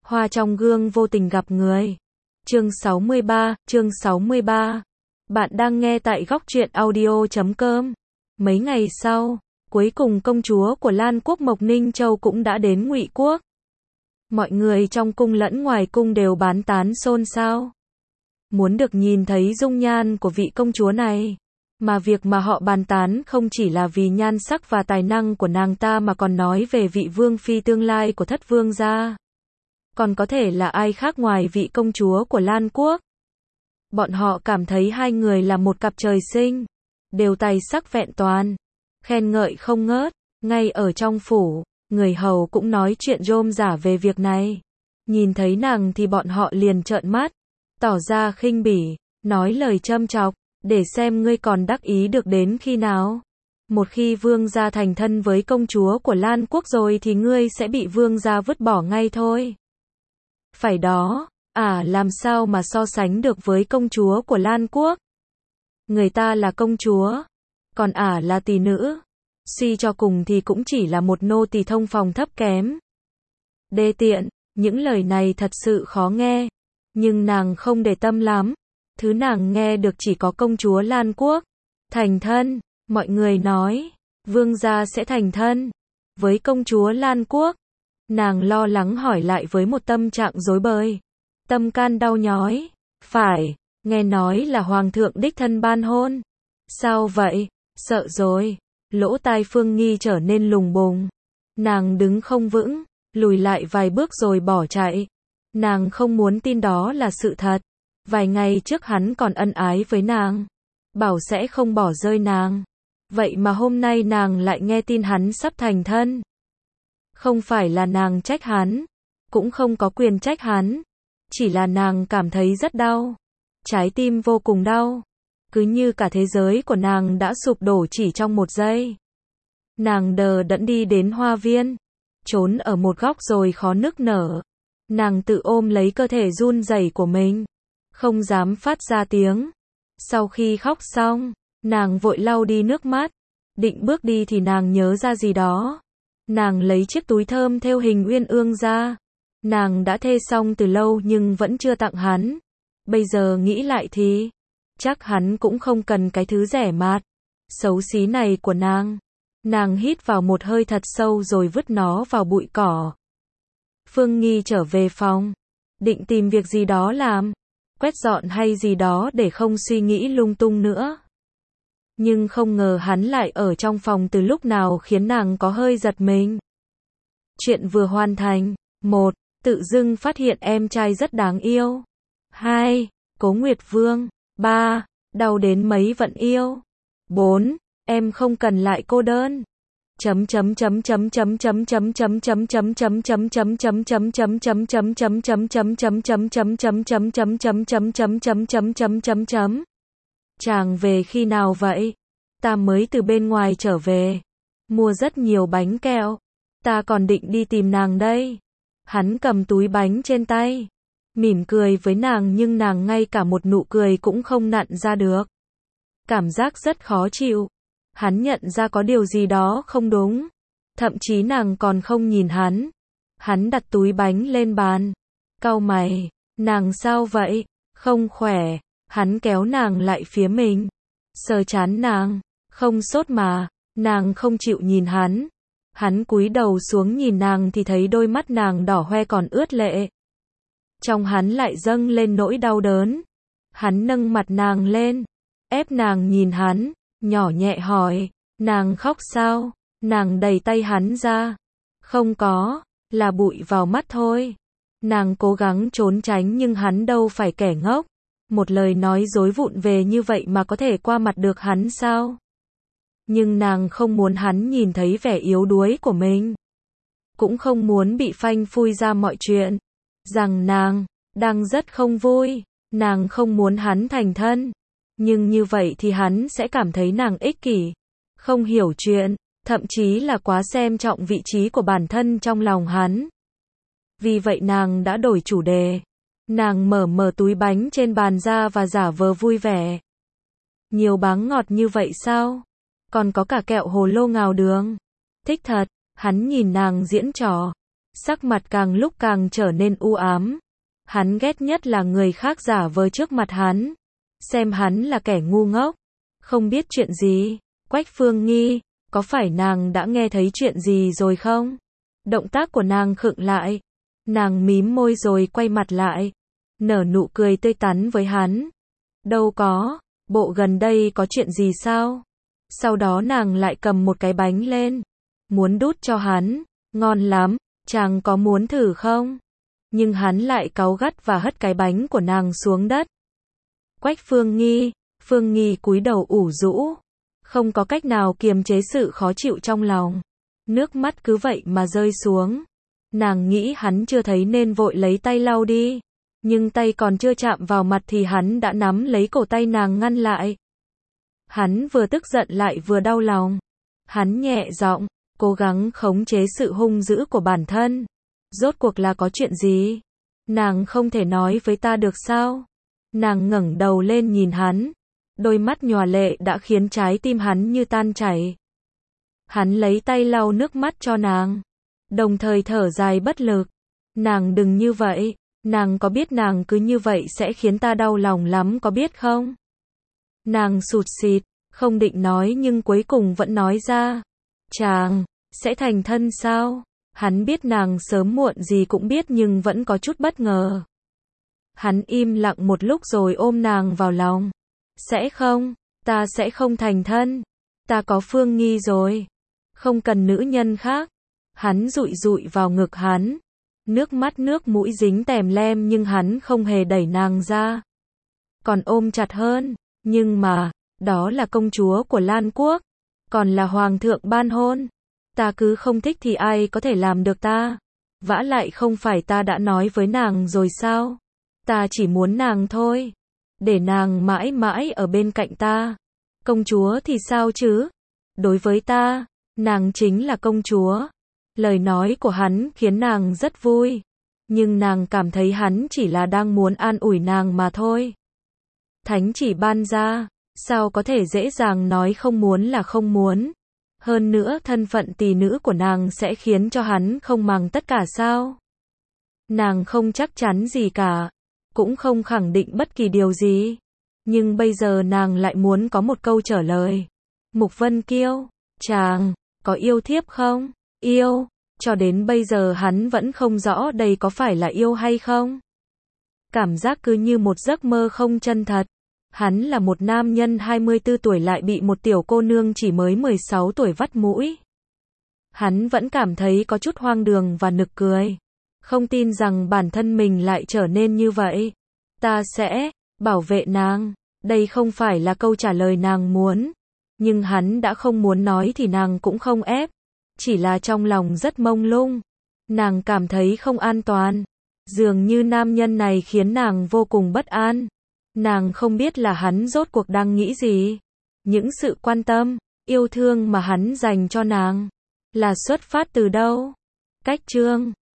Hoa trong gương vô tình gặp người. Chương 63. Bạn đang nghe tại góc truyện audio.com. Mấy ngày sau, cuối cùng công chúa của Lan quốc Mộc Ninh Châu cũng đã đến Ngụy quốc. Mọi người trong cung lẫn ngoài cung đều bán tán xôn xao. Muốn được nhìn thấy dung nhan của vị công chúa này. Mà việc mà họ bàn tán không chỉ là vì nhan sắc và tài năng của nàng ta mà còn nói về vị vương phi tương lai của Thất vương gia. Còn có thể là ai khác ngoài vị công chúa của Lan quốc. Bọn họ cảm thấy hai người là một cặp trời sinh, đều tài sắc vẹn toàn, khen ngợi không ngớt. Ngay ở trong phủ, người hầu cũng nói chuyện rôm rả về việc này. Nhìn thấy nàng thì bọn họ liền trợn mắt, tỏ ra khinh bỉ, nói lời châm chọc, để xem ngươi còn đắc ý được đến khi nào. Một khi vương gia thành thân với công chúa của Lan quốc rồi thì ngươi sẽ bị vương gia vứt bỏ ngay thôi. Phải đó, làm sao mà so sánh được với công chúa của Lan quốc. Người ta là công chúa, còn là tỷ nữ. Suy cho cùng thì cũng chỉ là một nô tỳ thông phòng thấp kém. Đê tiện, những lời này thật sự khó nghe. Nhưng nàng không để tâm lắm. Thứ nàng nghe được chỉ có công chúa Lan quốc thành thân. Mọi người nói, vương gia sẽ thành thân với công chúa Lan quốc. Nàng lo lắng hỏi lại với một tâm trạng rối bời. Tâm can đau nhói. Phải, nghe nói là hoàng thượng đích thân ban hôn. Sao vậy? Sợ rồi. Lỗ tai Phương Nghi trở nên lùng bùng. Nàng đứng không vững, lùi lại vài bước rồi bỏ chạy. Nàng không muốn tin đó là sự thật. Vài ngày trước hắn còn ân ái với nàng, bảo sẽ không bỏ rơi nàng. Vậy mà hôm nay nàng lại nghe tin hắn sắp thành thân. Không phải là nàng trách hắn, cũng không có quyền trách hắn. Chỉ là nàng cảm thấy rất đau. Trái tim vô cùng đau. Cứ như cả thế giới của nàng đã sụp đổ chỉ trong một giây. Nàng đờ đẫn đi đến hoa viên, trốn ở một góc rồi khó nức nở. Nàng tự ôm lấy cơ thể run rẩy của mình, không dám phát ra tiếng. Sau khi khóc xong, nàng vội lau đi nước mắt. Định bước đi thì nàng nhớ ra gì đó. Nàng lấy chiếc túi thơm thêu hình uyên ương ra. Nàng đã thê xong từ lâu nhưng vẫn chưa tặng hắn. Bây giờ nghĩ lại thì chắc hắn cũng không cần cái thứ rẻ mạt, xấu xí này của nàng. Nàng hít vào một hơi thật sâu rồi vứt nó vào bụi cỏ. Phương Nghi trở về phòng, định tìm việc gì đó làm, quét dọn hay gì đó để không suy nghĩ lung tung nữa. Nhưng không ngờ hắn lại ở trong phòng từ lúc nào khiến nàng có hơi giật mình. Chuyện vừa hoàn thành. 1. Tự dưng phát hiện em trai rất đáng yêu. 2. Cố Nguyệt Vương. 3. Đau đến mấy vẫn yêu. 4. Em không cần lại cô đơn. Chàng về khi nào vậy? Ta mới từ bên ngoài trở về, mua rất nhiều bánh kẹo. Ta còn định đi tìm nàng đây. Hắn cầm túi bánh trên tay, mỉm cười với nàng nhưng nàng ngay cả một nụ cười cũng không nặn ra được. Cảm giác rất khó chịu. Hắn nhận ra có điều gì đó không đúng. Thậm chí nàng còn không nhìn hắn. Hắn đặt túi bánh lên bàn. Cau mày. Nàng sao vậy? Không khỏe. Hắn kéo nàng lại phía mình, sờ trán nàng. Không sốt mà. Nàng không chịu nhìn hắn. Hắn cúi đầu xuống nhìn nàng thì thấy đôi mắt nàng đỏ hoe còn ướt lệ. Trong hắn lại dâng lên nỗi đau đớn. Hắn nâng mặt nàng lên, ép nàng nhìn hắn, nhỏ nhẹ hỏi, nàng khóc sao? Nàng đẩy tay hắn ra. Không có, là bụi vào mắt thôi. Nàng cố gắng trốn tránh nhưng hắn đâu phải kẻ ngốc. Một lời nói dối vụn về như vậy mà có thể qua mặt được hắn sao? Nhưng nàng không muốn hắn nhìn thấy vẻ yếu đuối của mình. Cũng không muốn bị phanh phui ra mọi chuyện. Rằng nàng đang rất không vui. Nàng không muốn hắn thành thân. Nhưng như vậy thì hắn sẽ cảm thấy nàng ích kỷ, không hiểu chuyện, thậm chí là quá xem trọng vị trí của bản thân trong lòng hắn. Vì vậy nàng đã đổi chủ đề. Nàng mở túi bánh trên bàn ra và giả vờ vui vẻ. Nhiều báng ngọt như vậy sao? Còn có cả kẹo hồ lô ngào đường. Thích thật. Hắn nhìn nàng diễn trò. Sắc mặt càng lúc càng trở nên u ám. Hắn ghét nhất là người khác giả vờ trước mặt hắn, xem hắn là kẻ ngu ngốc, không biết chuyện gì. Quách Phương Nghi, có phải nàng đã nghe thấy chuyện gì rồi không? Động tác của nàng khựng lại. Nàng mím môi rồi quay mặt lại, nở nụ cười tươi tắn với hắn. Đâu có, bộ gần đây có chuyện gì sao? Sau đó nàng lại cầm một cái bánh lên, muốn đút cho hắn. Ngon lắm, chàng có muốn thử không? Nhưng hắn lại cáu gắt và hất cái bánh của nàng xuống đất. Quách Phương Nghi cúi đầu ủ rũ, không có cách nào kiềm chế sự khó chịu trong lòng. Nước mắt cứ vậy mà rơi xuống. Nàng nghĩ hắn chưa thấy nên vội lấy tay lau đi. Nhưng tay còn chưa chạm vào mặt thì hắn đã nắm lấy cổ tay nàng ngăn lại. Hắn vừa tức giận lại vừa đau lòng. Hắn nhẹ giọng, cố gắng khống chế sự hung dữ của bản thân. Rốt cuộc là có chuyện gì? Nàng không thể nói với ta được sao? Nàng ngẩng đầu lên nhìn hắn. Đôi mắt nhòa lệ đã khiến trái tim hắn như tan chảy. Hắn lấy tay lau nước mắt cho nàng, đồng thời thở dài bất lực. Nàng đừng như vậy, nàng có biết nàng cứ như vậy sẽ khiến ta đau lòng lắm có biết không? Nàng sụt sịt, không định nói nhưng cuối cùng vẫn nói ra. Chàng, sẽ thành thân sao? Hắn biết nàng sớm muộn gì cũng biết nhưng vẫn có chút bất ngờ. Hắn im lặng một lúc rồi ôm nàng vào lòng. Sẽ không, ta sẽ không thành thân. Ta có Phương Nghi rồi. Không cần nữ nhân khác. Hắn dụi dụi vào ngực hắn. Nước mắt nước mũi dính tèm lem nhưng hắn không hề đẩy nàng ra. Còn ôm chặt hơn. Nhưng mà, đó là công chúa của Lan Quốc. Còn là hoàng thượng ban hôn. Ta cứ không thích thì ai có thể làm được ta. Vả lại không phải ta đã nói với nàng rồi sao? Ta chỉ muốn nàng thôi. Để nàng mãi mãi ở bên cạnh ta. Công chúa thì sao chứ? Đối với ta, nàng chính là công chúa. Lời nói của hắn khiến nàng rất vui. Nhưng nàng cảm thấy hắn chỉ là đang muốn an ủi nàng mà thôi. Thánh chỉ ban ra, sao có thể dễ dàng nói không muốn là không muốn. Hơn nữa thân phận tỷ nữ của nàng sẽ khiến cho hắn không màng tất cả sao? Nàng không chắc chắn gì cả, cũng không khẳng định bất kỳ điều gì. Nhưng bây giờ nàng lại muốn có một câu trả lời. Mục Vân Kiêu, chàng, có yêu thiếp không? Yêu, cho đến bây giờ hắn vẫn không rõ đây có phải là yêu hay không. Cảm giác cứ như một giấc mơ không chân thật. Hắn là một nam nhân 24 tuổi lại bị một tiểu cô nương chỉ mới 16 tuổi vắt mũi. Hắn vẫn cảm thấy có chút hoang đường và nực cười. Không tin rằng bản thân mình lại trở nên như vậy. Ta sẽ bảo vệ nàng. Đây không phải là câu trả lời nàng muốn. Nhưng hắn đã không muốn nói thì nàng cũng không ép. Chỉ là trong lòng rất mông lung. Nàng cảm thấy không an toàn. Dường như nam nhân này khiến nàng vô cùng bất an. Nàng không biết là hắn rốt cuộc đang nghĩ gì. Những sự quan tâm, yêu thương mà hắn dành cho nàng là xuất phát từ đâu? Cách chương